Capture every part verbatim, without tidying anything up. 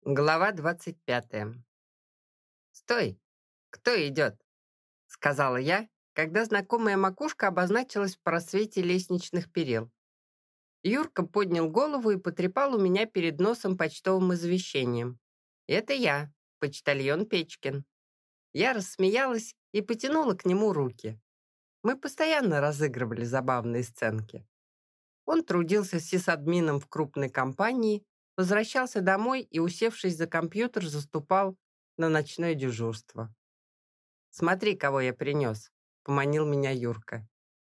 Глава двадцать пятая. «Стой! Кто идет?» — сказала я, когда знакомая макушка обозначилась в просвете лестничных перил. Юрка поднял голову и потрепал у меня перед носом почтовым извещением. «Это я, почтальон Печкин». Я рассмеялась и потянула к нему руки. Мы постоянно разыгрывали забавные сценки. Он трудился сисадмином в крупной компании, возвращался домой и, усевшись за компьютер, заступал на ночное дежурство. «Смотри, кого я принес», — поманил меня Юрка.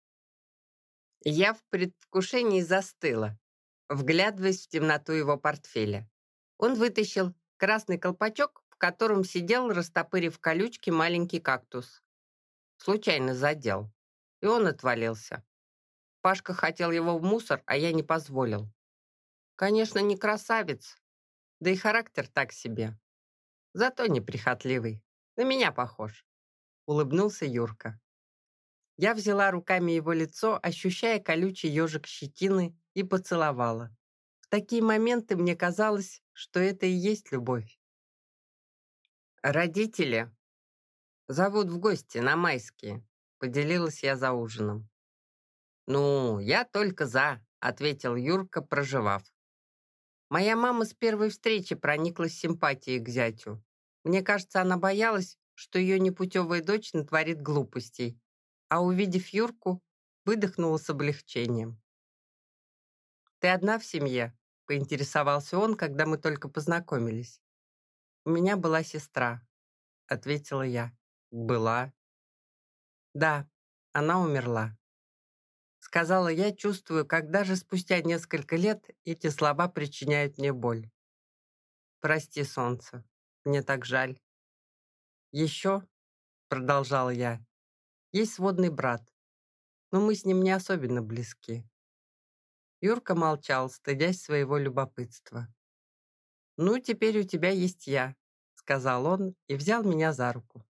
Я в предвкушении застыла, вглядываясь в темноту его портфеля. Он вытащил красный колпачок, в котором сидел, растопырив колючки, маленький кактус. Случайно задел, и он отвалился. Пашка хотел его в мусор, а я не позволил. Конечно, не красавец, да и характер так себе. Зато неприхотливый. На меня похож. Улыбнулся Юрка. Я взяла руками его лицо, ощущая колючий ежик щетины, и поцеловала. В такие моменты мне казалось, что это и есть любовь. «Родители зовут в гости на майские», — поделилась я за ужином. «Ну, я только за», — ответил Юрка, проживав. Моя мама с первой встречи прониклась симпатией к зятю. Мне кажется, она боялась, что ее непутевая дочь натворит глупостей, а увидев Юрку, выдохнула с облегчением. «Ты одна в семье?» — поинтересовался он, когда мы только познакомились. «У меня была сестра», — ответила я. «Была?» «Да, она умерла», — сказала я, чувствую, как даже спустя несколько лет эти слова причиняют мне боль. «Прости, солнце, мне так жаль». «Еще», — продолжал я, — «есть сводный брат, но мы с ним не особенно близки». Юрка молчал, стыдясь своего любопытства. «Ну, теперь у тебя есть я», — сказал он и взял меня за руку.